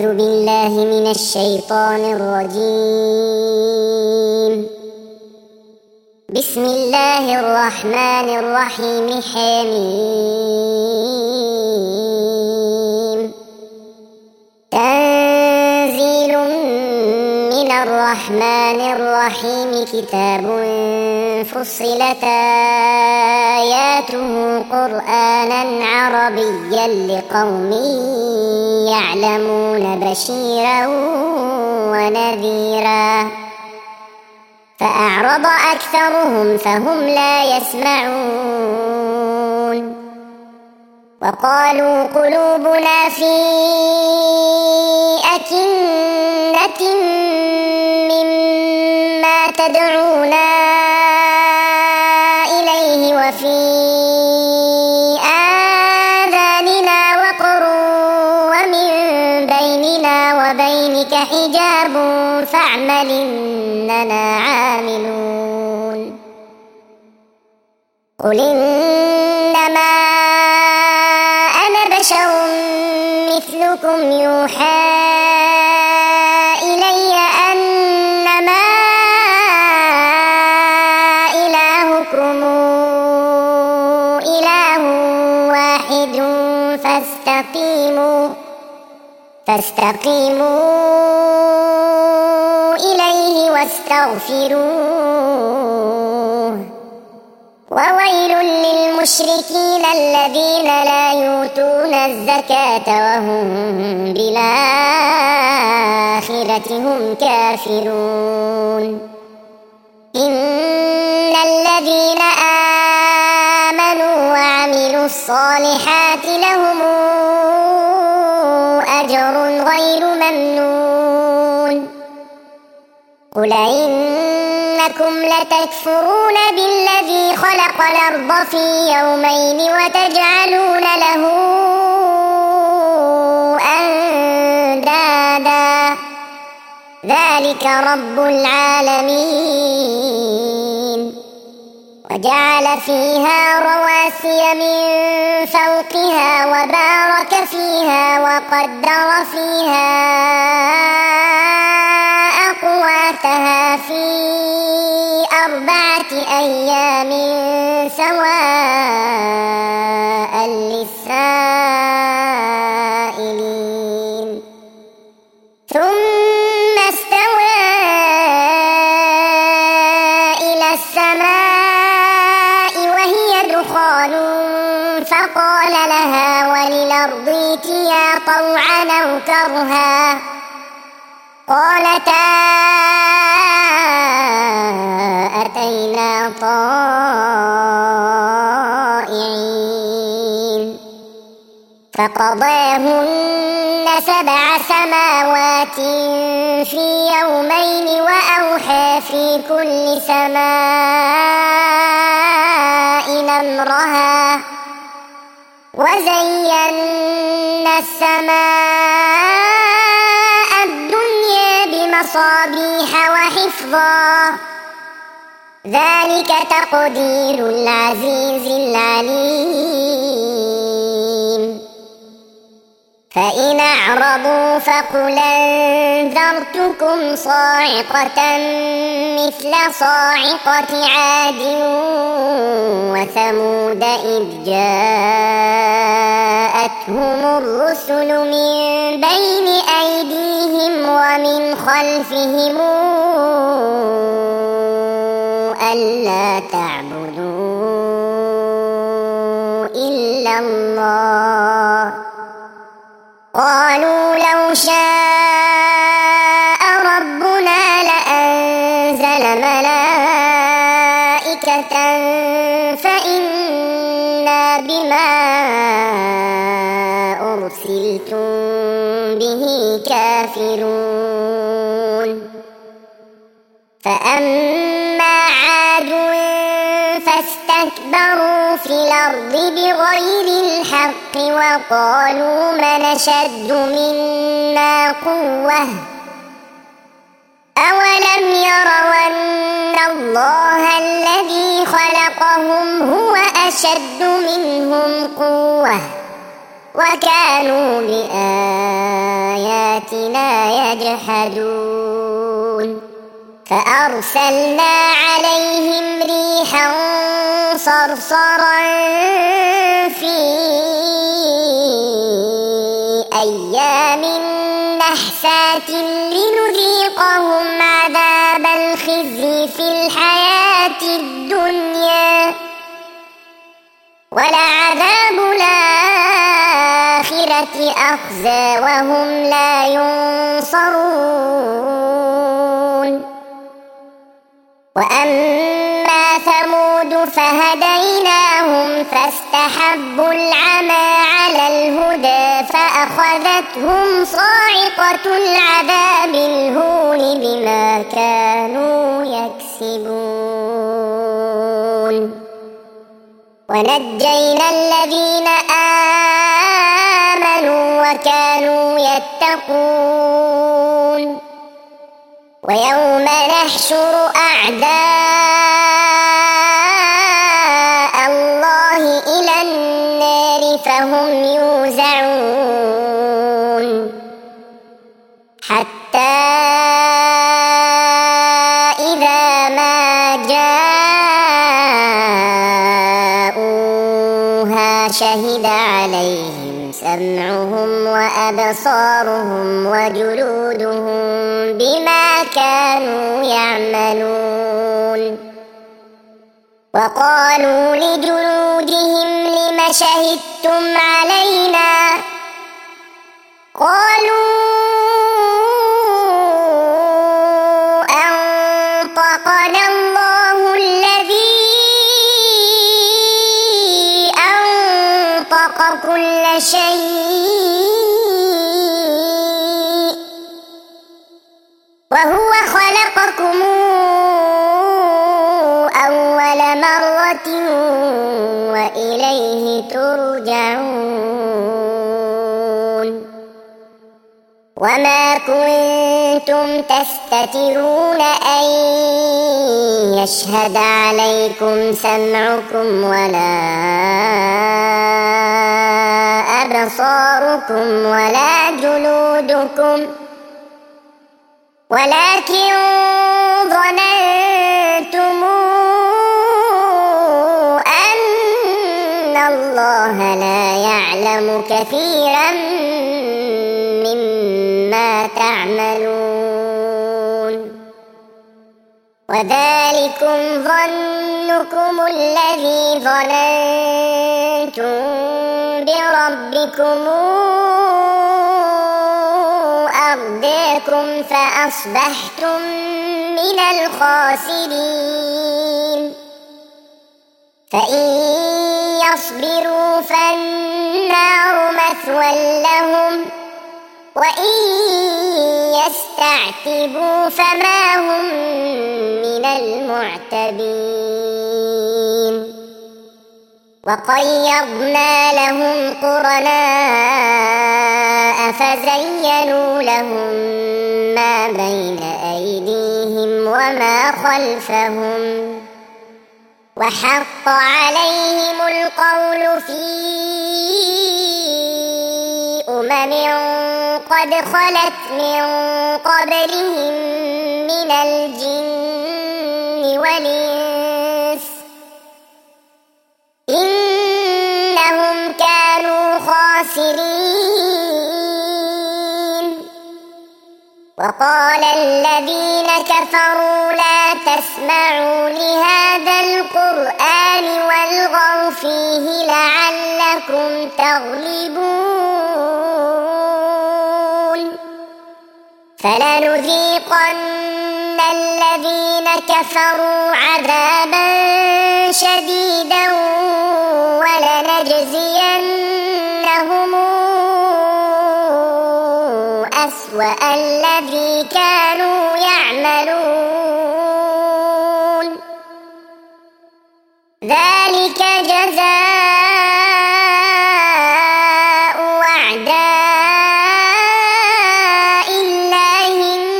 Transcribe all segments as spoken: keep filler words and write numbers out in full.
أعوذ بالله من الشيطان الرجيم. بسم الله الرحمن الرحيم. حميم. تنزيل من الرحمن الرحيم. كتاب فصلت آياته قرآنا عربيا لقوم يعلمون بشيرا ونذيرا فأعرض أكثرهم فهم لا يسمعون وقالوا قلوبنا في أكنة مما تدعونا إليه وفي آذاننا وقر ومن بيننا وبينك حجاب فاعمل إننا عاملون. قل إنما أنا بشر مثلكم يوحى إلي أنما إلهكم إله واحد فاستقيموا فاستقيموا إليه واستغفروه. وويل للمشركين الذين لا يؤتون الزكاة وهم بالآخرة هم كافرون. إن الذين آمنوا وعملوا الصالحات لهم أجر غير ممنون. قل إنكم لتكفرون بالذي خلق الأرض في يومين وتجعلون له أندادا ذلك رب العالمين. وجعل فيها رواسي من فوقها وبارك فيها وقدر فيها أقواتها في أربعة أيام سواء للسائلين. ثم استوى إلى السماء وهي دخان فقال لها وللأرض ائتيا طوعا أو كرها قالتا أتينا طائعين. فقضاهن سبع سماوات في يومين وأوحى في كل سماء أمرها وزينا السماء الدنيا بمصابيح وحفظا ذلك تقدير العزيز العليم. فإن أعرضوا فقل أنذرتكم صاعقة مثل صاعقة عاد وثمود إذ جاءتهم الرسل من بين أيديهم ومن خلفهم ألا تعبدوا إلا الله قالوا لو شاء ربنا لأنزل ملائكة فإنا بما أرسلتم به كافرون. فأما عاد فاستكبروا في الأرض بغير الحق وقالوا من أشد منا قوة أولم يروا أن الله الذي خلقهم هو أشد منهم قوة وكانوا بآياتنا بآياتنا يجحدون فأرسلنا عليهم ريحا صرصرا في أيام نحسات لنذيقهم عذاب الخزي في الحياة الدنيا ولعذاب الآخرة أخزى وهم لا ينصرون وأما ثمود فهديناهم فاستحبوا العمى على الهدى فأخذتهم صاعقة العذاب الهون بما كانوا يكسبون ونجينا الذين آمنوا وكانوا يتقون ويوم نحشر أعداء الله إلى النار فهم يوزعون حتى إذا ما جاءوها شهد عليهم سمعهم وأبصارهم وجلودهم بما كانوا يعملون وقالوا لجلودهم لم شهدتم علينا قالوا أنطقنا الله الذي أنطق كل شيء وهو خلقكم أول مرة وإليه ترجعون وما كنتم تستترون أن يشهد عليكم سمعكم ولا أبصاركم ولا جلودكم ولكن ظننتم أن الله لا يعلم كثيرا مما تعملون وذلكم ظنكم الذي ظننتم بربكم أرداكم فأصبحتم من الخاسرين فإن يصبروا فالنار مثوى لهم وإن يستعتبوا فما هم من المعتبين وقيضنا لهم قرناء فزينوا لهم ما بين أيديهم وما خلفهم وحق عليهم القول في أمم قد خلت من قبلهم من الجن والإنس إنهم كانوا خاسرين وقال الذين كفروا لا تسمعوا لهذا القرآن والغوا فيه لعلكم تغلبون فلنذيقن الذين كفروا عذابا شديدا ولنجزينهم أسوأ الذي كانوا يعملون ذلك جزاء أعداء الله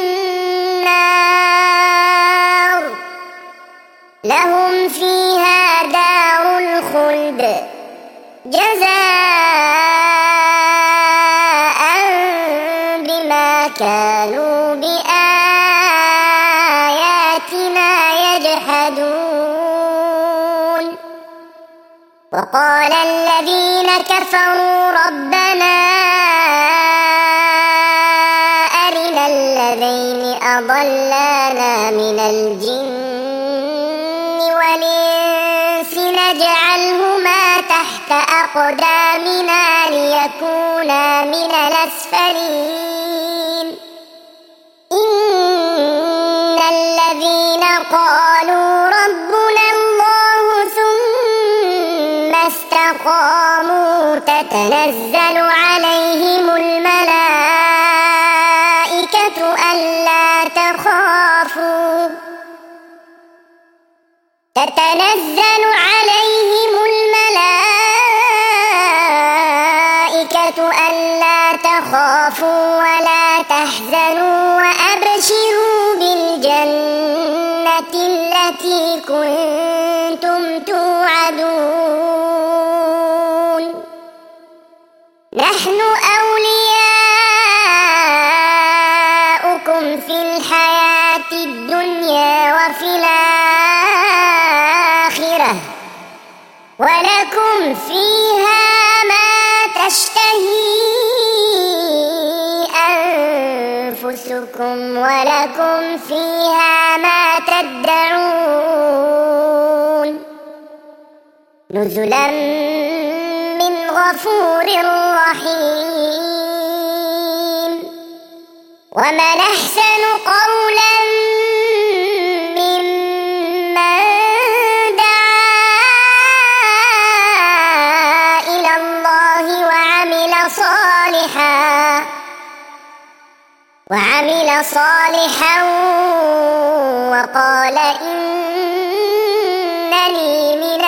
النار لهم فيها دار الخلد جزاء بما كانوا بآياتنا يجحدون وقال الذين كفروا ربنا أرنا الذين أضلانا من الجن والإنس نجعلهما تحت أقدامنا ليكونا من الأسفلين إن الذين قالوا ربنا الله ثم استقاموا تتنزل عليهم الملائكة ألا تخافوا تتنزل عليهم الملائكة ألا تخافوا ولا تحزنوا وأبشروا بالجنة التي كنتم توعدون نحن أولياؤكم في الحياة الدنيا وفي الآخرة ولكم فيها ما تشتهي أنفسكم ولكم فيها ما تدعون نزلا من غفور رحيم ومن أحسن قولا ممن دعا إلى الله وعمل صالحا وعمل صالحا وقال إنني من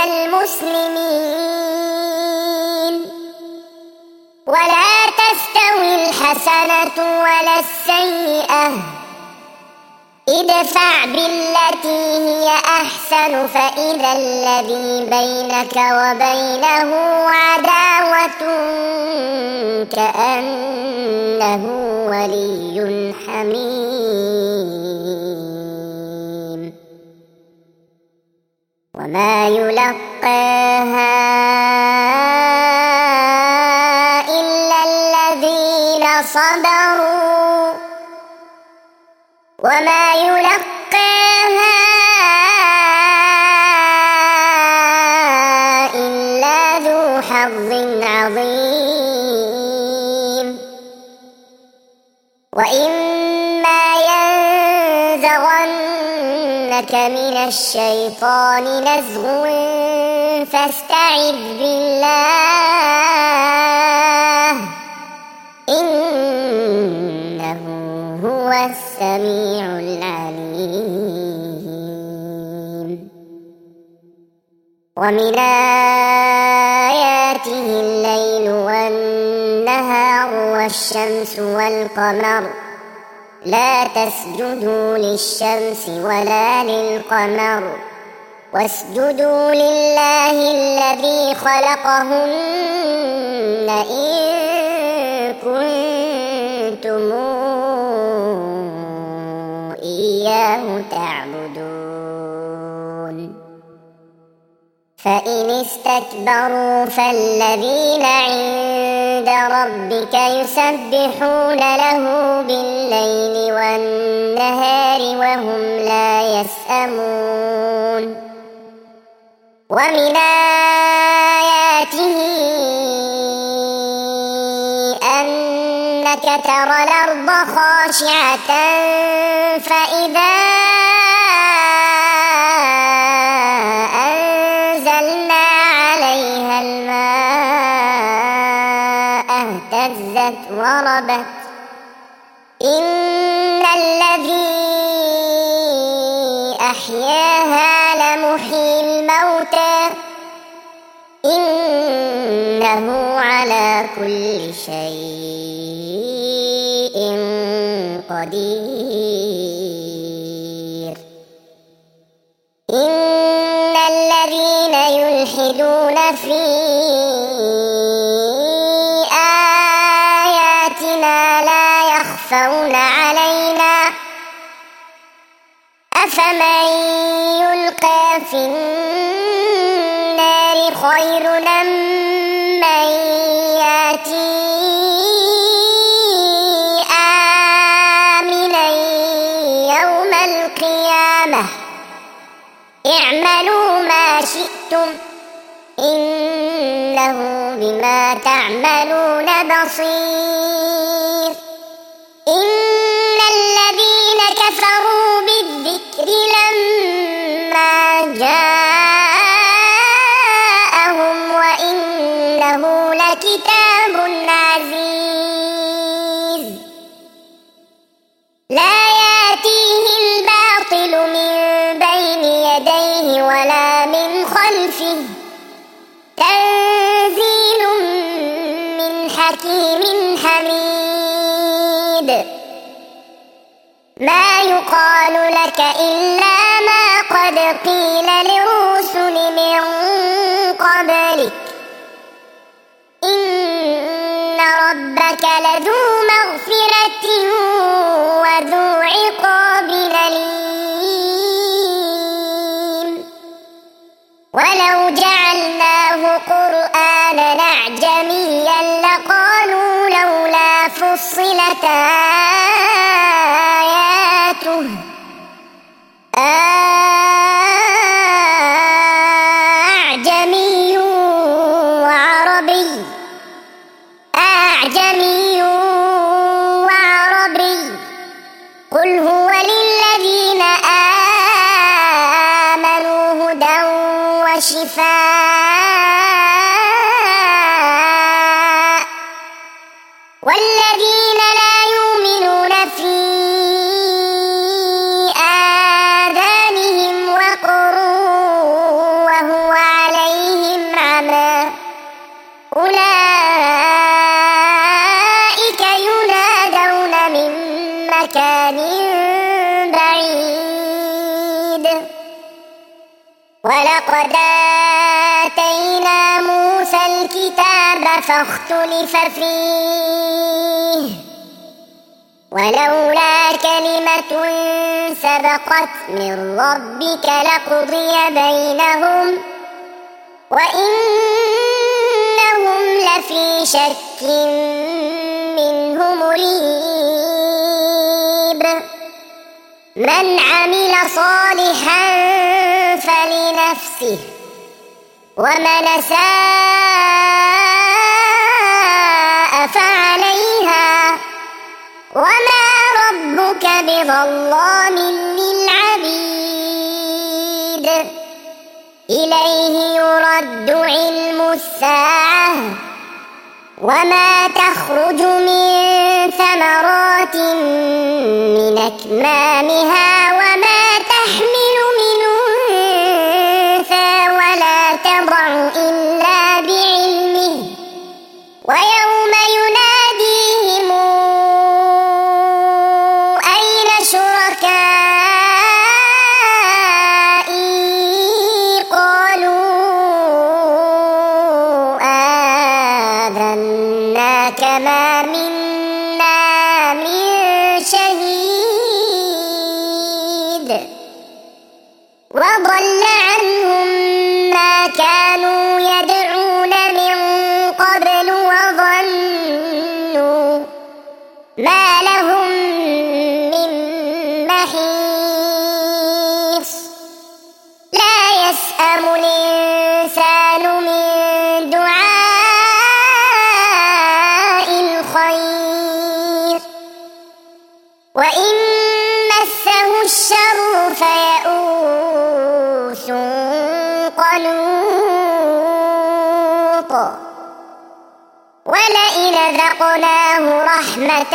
المسلمين ولا تستوي الحسنة ولا السيئة ادفع بالتي هي أحسن فإذا الذي بينك وبينه عداوة كأنه ولي حميم وما يلقاها إلا الذين صبروا وما يلقاها إلا ذو حظ عظيم وإما ينزغنك من الشيطان نزغ فاستعذ بالله إنه هو السميع العليم ومن آياته الليل والنهار والشمس والقمر لا تسجدوا للشمس ولا للقمر واسجدوا لله الذي خلقهن إن كنتم إياه تعبدون فإن استكبروا فالذين عند ربك يسبحون له بالليل والنهار وهم لا يسأمون ومن آياته أنك ترى الأرض خاشعة فإذا أنزلنا عليها الماء اهتزت وربت إن الذي أحياها لمحيي الموتى إنه على كل شيء قدير إن الذين يلحدون في آياتنا لا يخفون يخفون علينا أفمن يلقى في النار خير أم من يأتي آمنا يوم القيامة اعملوا ما شئتم إنه بما تعملون بصير إن الذين كفروا بالذكر لما جاءهم وإنه لكتاب عزيز لا يأتيه الباطل من بين يديه ولا من خلفه تنزيل من حكيم حميد ما يقال لك إلا ما قد قيل للرسل من قبلك إن ربك لذو مغفرة وذو عقاب أليم ولو جعلناه قرآنا أعجميا لقالوا لولا فصلت آياته أعجمي وعربي أعجمي وعربي قل هو للذين آمنوا هدى وشفاء والذين لا يؤمنون في آذانهم وقر وهو عليهم عمى أولئك ينادون من مكان بعيد ولقد آتينا موسى الكتاب فاختلف فيه ولولا كلمة سبقت من ربك لقضي بينهم وإنهم لفي شك منه مريب من عمل صالحا فلنفسه ومن أساء فعليها وما ربك بظلام للعبيد إليه يرد علم الساعة وما تخرج من ثمرات من أكمامها وما تحمل من أنثى ولا تضع إلا بعلمه ويوم يناديهم أين شركائي قالوا آذناك ما منا من شهيد وضل عنهم ما كانوا يدعون من قبل وظنوا ما لهم من محيص لا يسأم الإنسان من دعاء الخير وإن مسه الشر فيئوس قنوط ولئن ذقناه رحمة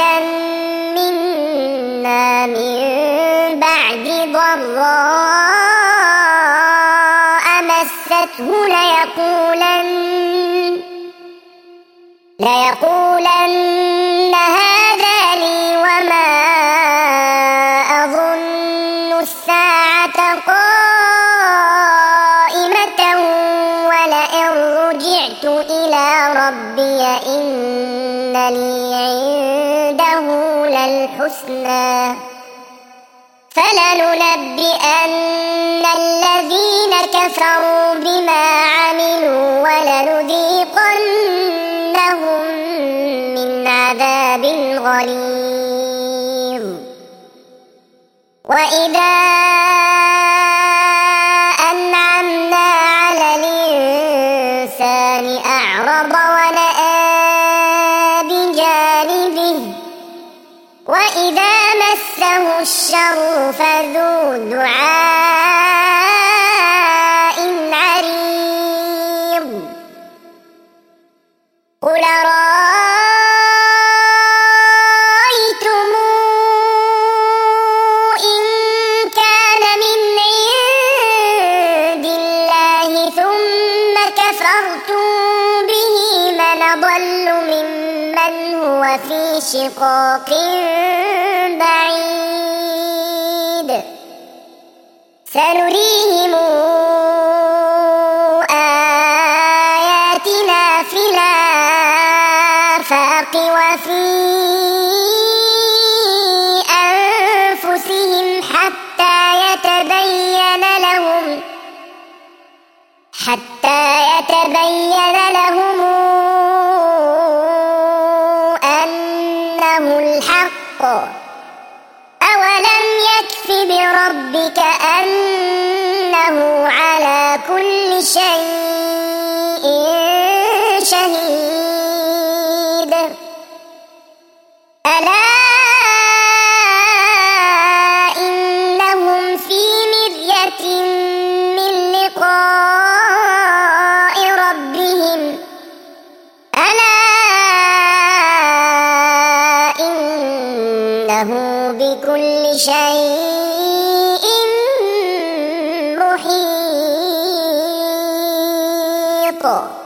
منا من بعد ضراء مسته ليقولن ليقولن هذا لي وما أظن الساعة قائمة ولئن رجعت إلى ربي إن لي عنده الحسنى فلننبئن الذين كفروا بما عملوا ولنذيقنهم من عذاب غليظ وإذا أنعمنا على الإنسان أعرض ونأى بجانبه وإذا مسه الشر فذو دعاء عريض قل أرأيتم إن كان من عند الله ثم كفرتم به من أضل ممن هو في شقاق بعيد سنريهم آياتنا في الآفاق وفي أنفسهم حتى يتبين لهم حتى يتبين لهم أنه الحق أولم يكف بربك أنه على كل شيء شهيد ألا إنهم في مرية من لقاء ربهم ألا إنه بكل شيء محيط